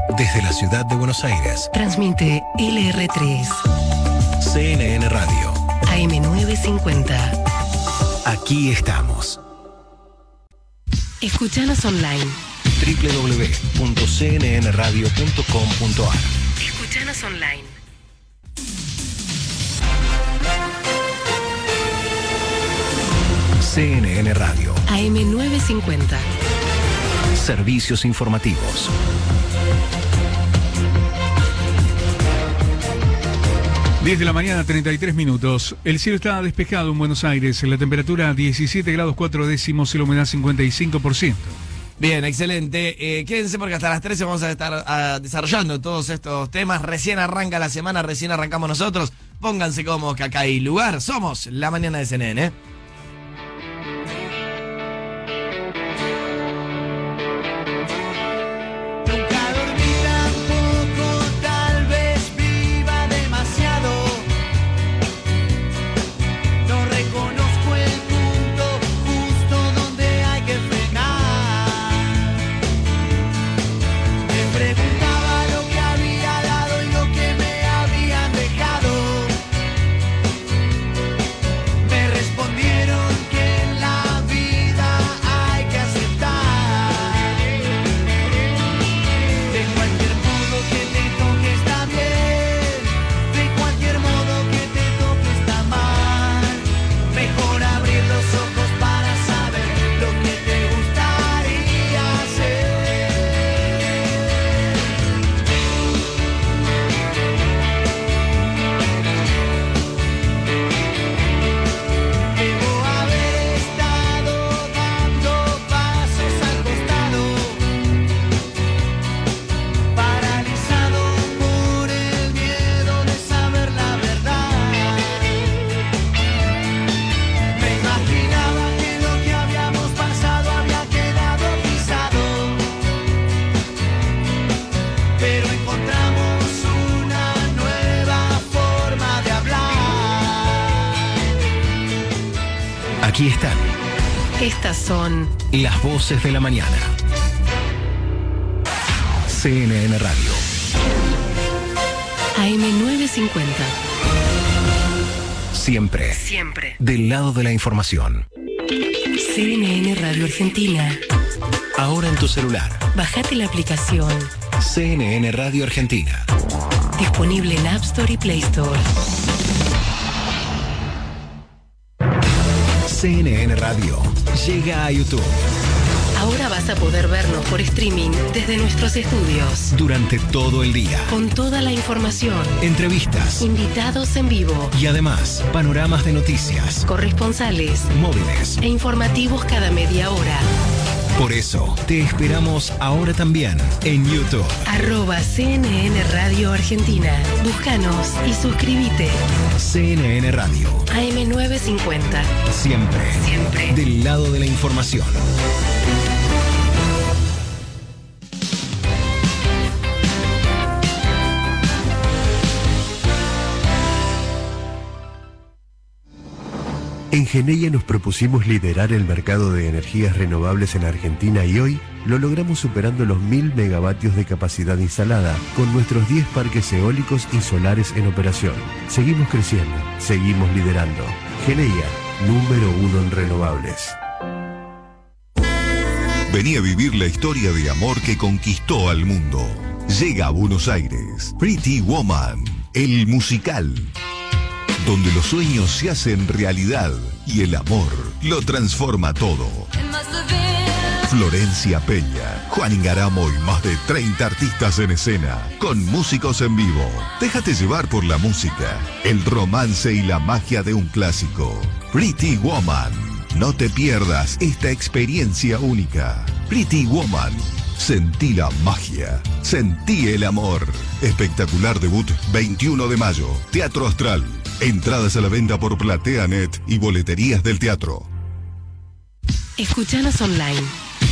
Desde la ciudad de Buenos Aires. Transmite LR3. CNN Radio. AM950. Aquí estamos. Escuchanos online. www.cnnradio.com.ar. Escuchanos online. CNN Radio. AM950. Servicios informativos. Diez de la mañana, 33 minutos. El cielo está despejado en Buenos Aires. La temperatura 17 grados 4 décimos y la humedad 55%. Bien, excelente. Quédense porque hasta las 13 vamos a estar desarrollando todos estos temas. Recién arranca la semana, recién arrancamos nosotros. Pónganse cómodos que acá hay lugar. Somos La Mañana de CNN. Aquí están. Estas son Las voces de la mañana. CNN Radio. AM950. Siempre. Siempre. Del lado de la información. CNN Radio Argentina. Ahora en tu celular. Bajate la aplicación. CNN Radio Argentina. Disponible en App Store y Play Store. CNN Radio llega a YouTube. Ahora vas a poder vernos por streaming desde nuestros estudios. Durante todo el día. Con toda la información. Entrevistas. Invitados en vivo. Y además, panoramas de noticias. Corresponsales. Móviles. E informativos cada media hora. Por eso, te esperamos ahora también en YouTube. @CNN Radio Argentina. Búscanos y suscríbete. CNN Radio. AM950. Siempre. Siempre. Del lado de la información. En Geneia nos propusimos liderar el mercado de energías renovables en Argentina y hoy lo logramos superando los 1000 megavatios de capacidad instalada con nuestros 10 parques eólicos y solares en operación. Seguimos creciendo, seguimos liderando. Geneia, número 1 en renovables. Vení a vivir la historia de amor que conquistó al mundo. Llega a Buenos Aires, Pretty Woman, el musical, donde los sueños se hacen realidad y el amor lo transforma todo. Florencia Peña, Juan Ingaramo y más de 30 artistas en escena, con músicos en vivo. Déjate llevar por la música, el romance y la magia de un clásico. Pretty Woman. No te pierdas esta experiencia única. Pretty Woman. Sentí la magia. Sentí el amor. Espectacular debut 21 de mayo. Teatro Astral. Entradas a la venta por PlateaNet y boleterías del teatro. Escuchanos online.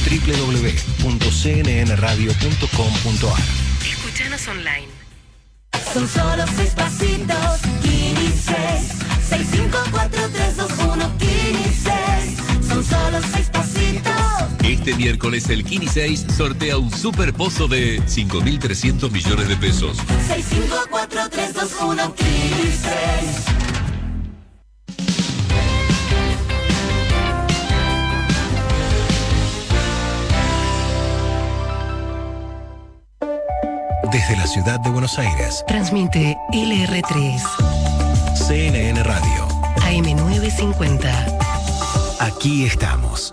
www.cnnradio.com.ar. Escuchanos online. Son solo 6 pasitos, Kini 6, 654-321 Kini 6. Son solo 6 pasitos. Este miércoles el Kini 6 sortea un super pozo de 5.300 millones de pesos. 654-321 Kini 6. Desde la ciudad de Buenos Aires, Transmite LR3, CNN Radio. AM950. Aquí estamos.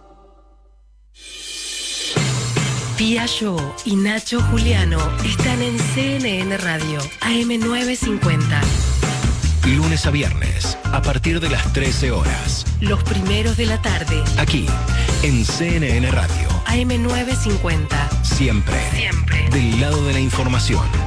Pía Yo y Nacho Juliano están en CNN Radio, AM950. Lunes a viernes, a partir de las 13 horas. Los primeros de la tarde, Aquí, en CNN Radio. AM950. Siempre. Siempre. Del lado de la información.